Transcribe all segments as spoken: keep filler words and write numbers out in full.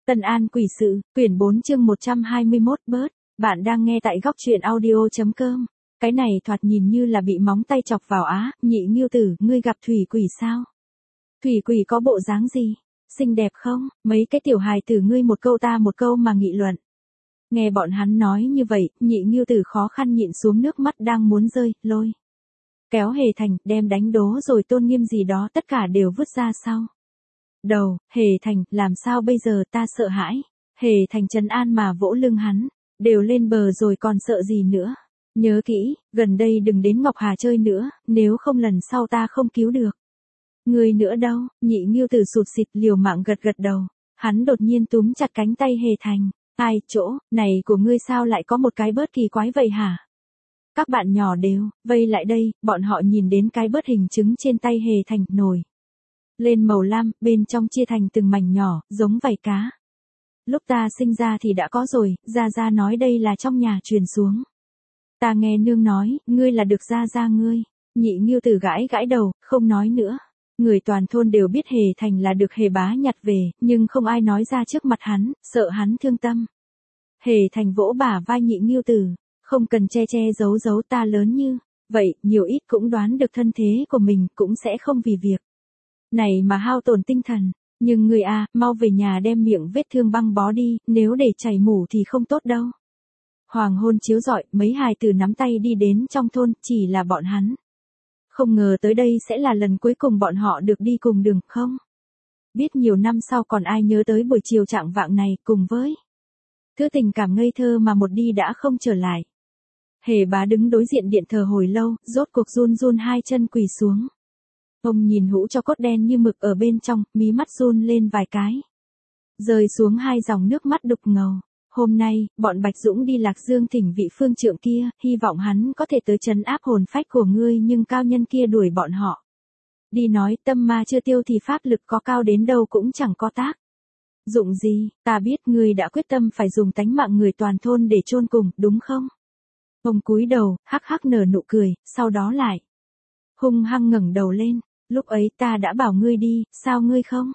Tân An quỷ sự, quyển bốn chương một trăm hai mươi mốt bớt, bạn đang nghe tại góc truyện audio.com. Cái này thoạt nhìn như là bị móng tay chọc vào á, Nhị Nghiêu Tử, ngươi gặp thủy quỷ sao? Thủy quỷ có bộ dáng gì? Xinh đẹp không? Mấy cái tiểu hài tử ngươi một câu ta một câu mà nghị luận. Nghe bọn hắn nói như vậy, Nhị Nghiêu Tử khó khăn nhịn xuống nước mắt đang muốn rơi, lôi. Kéo Hề Thành, đem đánh đố rồi tôn nghiêm gì đó tất cả đều vứt ra sau. Đầu, Hề Thành, làm sao bây giờ, ta sợ hãi. Hề Thành trấn an mà vỗ lưng hắn, đều lên bờ rồi còn sợ gì nữa. Nhớ kỹ, gần đây đừng đến Ngọc Hà chơi nữa, nếu không lần sau ta không cứu được. Người nữa đâu? Nhị Nghiêu Tử sụt xịt liều mạng gật gật đầu. Hắn đột nhiên túm chặt cánh tay Hề Thành. Ai, chỗ, này của ngươi sao lại có một cái bớt kỳ quái vậy hả? Các bạn nhỏ đều, vây lại đây, bọn họ nhìn đến cái bớt hình trứng trên tay Hề Thành, nổi lên màu lam, bên trong chia thành từng mảnh nhỏ, giống vảy cá. Lúc ta sinh ra thì đã có rồi, Gia Gia nói đây là trong nhà truyền xuống. Ta nghe nương nói, ngươi là được Gia Gia ngươi. Nhị Nghiêu Tử gãi gãi đầu, không nói nữa. Người toàn thôn đều biết Hề Thành là được Hề bá nhặt về, nhưng không ai nói ra trước mặt hắn, sợ hắn thương tâm. Hề Thành vỗ bả vai Nhị Nghiêu Tử, không cần che che giấu giấu, ta lớn như vậy, nhiều ít cũng đoán được thân thế của mình, cũng sẽ không vì việc này mà hao tổn tinh thần. Nhưng người à, mau về nhà đem miệng vết thương băng bó đi, nếu để chảy mủ thì không tốt đâu. Hoàng hôn chiếu rọi, mấy hài tử nắm tay đi đến trong thôn, chỉ là bọn hắn. Không ngờ tới đây sẽ là lần cuối cùng bọn họ được đi cùng đường, không? Biết nhiều năm sau còn ai nhớ tới buổi chiều trạng vạng này, cùng với thứ tình cảm ngây thơ mà một đi đã không trở lại. Hề bá đứng đối diện điện thờ hồi lâu, rốt cuộc run run hai chân quỳ xuống. Ông nhìn hũ cho cốt đen như mực ở bên trong, mí mắt run lên vài cái. Rơi xuống hai dòng nước mắt đục ngầu. Hôm nay, bọn Bạch Dũng đi Lạc Dương thỉnh vị phương trượng kia, hy vọng hắn có thể tới trấn áp hồn phách của ngươi, nhưng cao nhân kia đuổi bọn họ đi nói tâm ma chưa tiêu thì pháp lực có cao đến đâu cũng chẳng có tác dụng gì. Ta biết ngươi đã quyết tâm phải dùng tánh mạng người toàn thôn để chôn cùng, đúng không? Ông cúi đầu, hắc hắc nở nụ cười, sau đó lại hung hăng ngẩng đầu lên. Lúc ấy ta đã bảo ngươi đi, sao ngươi không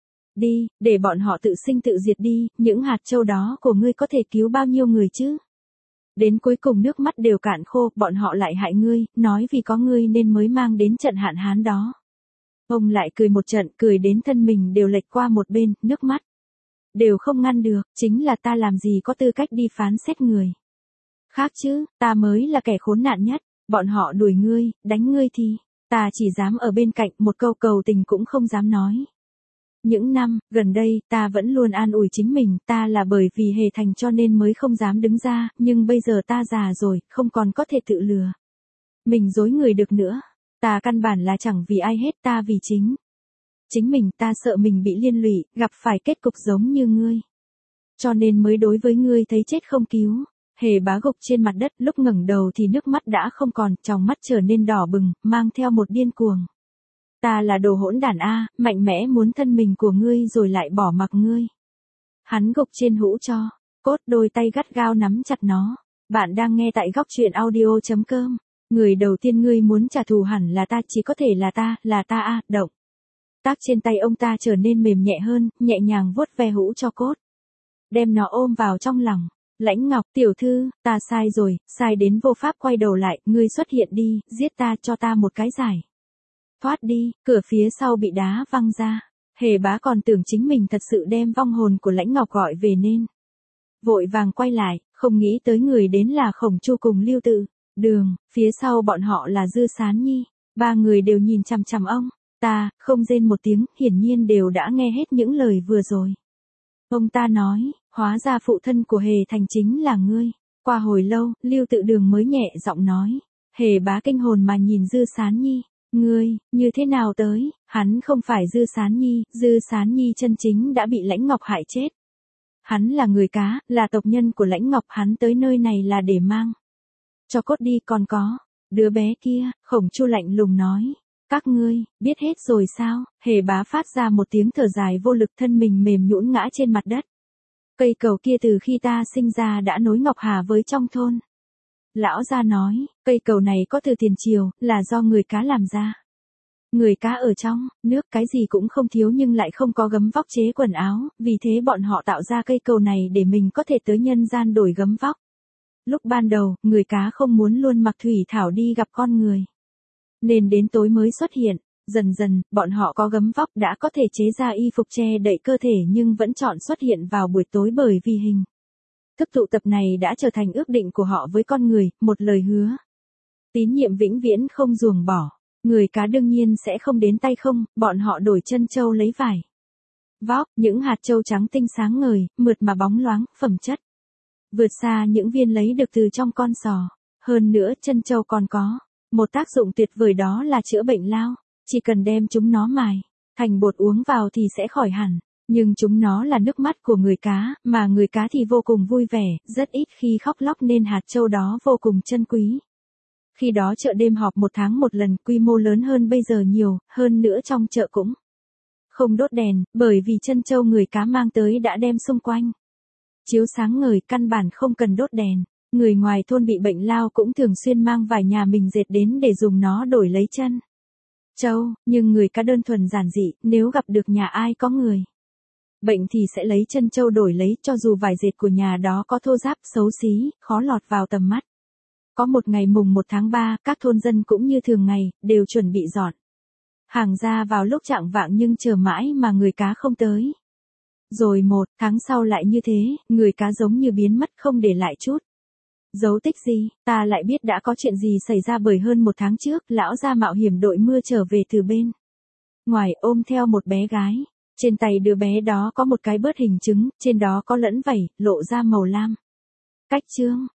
đi, để bọn họ tự sinh tự diệt đi, những hạt châu đó của ngươi có thể cứu bao nhiêu người chứ? Đến cuối cùng nước mắt đều cạn khô, bọn họ lại hại ngươi, nói vì có ngươi nên mới mang đến trận hạn hán đó. Ông lại cười một trận, cười đến thân mình đều lệch qua một bên, nước mắt đều không ngăn được, chính là ta làm gì có tư cách đi phán xét người khác chứ, ta mới là kẻ khốn nạn nhất, bọn họ đuổi ngươi, đánh ngươi thì ta chỉ dám ở bên cạnh, một câu cầu tình cũng không dám nói. Những năm gần đây, ta vẫn luôn an ủi chính mình, ta là bởi vì Hề Thành cho nên mới không dám đứng ra, nhưng bây giờ ta già rồi, không còn có thể tự lừa mình dối người được nữa. Ta căn bản là chẳng vì ai hết, ta vì chính chính mình, ta sợ mình bị liên lụy, gặp phải kết cục giống như ngươi. Cho nên mới đối với ngươi thấy chết không cứu. Hề bá gục trên mặt đất, lúc ngẩng đầu thì nước mắt đã không còn, tròng mắt trở nên đỏ bừng, mang theo một điên cuồng. Ta là đồ hỗn đản a, mạnh mẽ muốn thân mình của ngươi rồi lại bỏ mặc ngươi. Hắn gục trên hũ cho cốt, đôi tay gắt gao nắm chặt nó. Bạn đang nghe tại góc truyện audio.com. Người đầu tiên ngươi muốn trả thù hẳn là ta, chỉ có thể là ta, là ta a, động tác trên tay ông ta trở nên mềm nhẹ hơn, nhẹ nhàng vuốt ve hũ cho cốt, đem nó ôm vào trong lòng. Lãnh Ngọc, tiểu thư, ta sai rồi, sai đến vô pháp quay đầu lại, ngươi xuất hiện đi, giết ta, cho ta một cái giải thoát đi. Cửa phía sau bị đá văng ra. Hề bá còn tưởng chính mình thật sự đem vong hồn của Lãnh Ngọc gọi về nên vội vàng quay lại, không nghĩ tới người đến là Khổng Chu cùng Lưu Tự Đường, phía sau bọn họ là Dư Sán Nhi. Ba người đều nhìn chằm chằm ông ta, không rên một tiếng, hiển nhiên đều đã nghe hết những lời vừa rồi. Ông ta nói, hóa ra phụ thân của Hề Thành chính là ngươi. Qua hồi lâu, Lưu Tự Đường mới nhẹ giọng nói. Hề bá kinh hồn mà nhìn Dư Sán Nhi. Ngươi, như thế nào tới? Hắn không phải Dư Sán Nhi, Dư Sán Nhi chân chính đã bị Lãnh Ngọc hại chết. Hắn là người cá, là tộc nhân của Lãnh Ngọc, hắn tới nơi này là để mang cho cốt đi, còn có đứa bé kia. Khổng Chu lạnh lùng nói. Các ngươi, biết hết rồi sao? Hề bá phát ra một tiếng thở dài vô lực, thân mình mềm nhũn ngã trên mặt đất. Cây cầu kia từ khi ta sinh ra đã nối Ngọc Hà với trong thôn. Lão gia nói, cây cầu này có từ tiền triều, là do người cá làm ra. Người cá ở trong nước cái gì cũng không thiếu nhưng lại không có gấm vóc chế quần áo, vì thế bọn họ tạo ra cây cầu này để mình có thể tới nhân gian đổi gấm vóc. Lúc ban đầu, người cá không muốn luôn mặc thủy thảo đi gặp con người, nên đến tối mới xuất hiện. Dần dần, bọn họ có gấm vóc đã có thể chế ra y phục che đậy cơ thể nhưng vẫn chọn xuất hiện vào buổi tối bởi vì hình thức tụ tập này đã trở thành ước định của họ với con người, một lời hứa tín nhiệm vĩnh viễn không ruồng bỏ. Người cá đương nhiên sẽ không đến tay không, bọn họ đổi chân châu lấy vải vóc, những hạt châu trắng tinh sáng ngời, mượt mà bóng loáng, phẩm chất vượt xa những viên lấy được từ trong con sò. Hơn nữa, chân châu còn có một tác dụng tuyệt vời, đó là chữa bệnh lao. Chỉ cần đem chúng nó mài thành bột uống vào thì sẽ khỏi hẳn. Nhưng chúng nó là nước mắt của người cá, mà người cá thì vô cùng vui vẻ, rất ít khi khóc lóc nên hạt châu đó vô cùng chân quý. Khi đó chợ đêm họp một tháng một lần, quy mô lớn hơn bây giờ nhiều, hơn nữa trong chợ cũng không đốt đèn, bởi vì chân châu người cá mang tới đã đem xung quanh chiếu sáng ngời, căn bản không cần đốt đèn. Người ngoài thôn bị bệnh lao cũng thường xuyên mang vải nhà mình dệt đến để dùng nó đổi lấy chân châu, nhưng người cá đơn thuần giản dị, nếu gặp được nhà ai có người bệnh thì sẽ lấy chân châu đổi lấy, cho dù vải dệt của nhà đó có thô ráp, xấu xí, khó lọt vào tầm mắt. Có một ngày mùng một tháng ba, các thôn dân cũng như thường ngày, đều chuẩn bị dọn hàng ra vào lúc chạng vạng nhưng chờ mãi mà người cá không tới. Rồi một tháng sau lại như thế, người cá giống như biến mất không để lại chút dấu tích gì. Ta lại biết đã có chuyện gì xảy ra, bởi hơn một tháng trước, lão gia mạo hiểm đội mưa trở về từ bên ngoài ôm theo một bé gái. Trên tay đứa bé đó có một cái bớt hình trứng, trên đó có lẫn vảy, lộ ra màu lam. Cách chương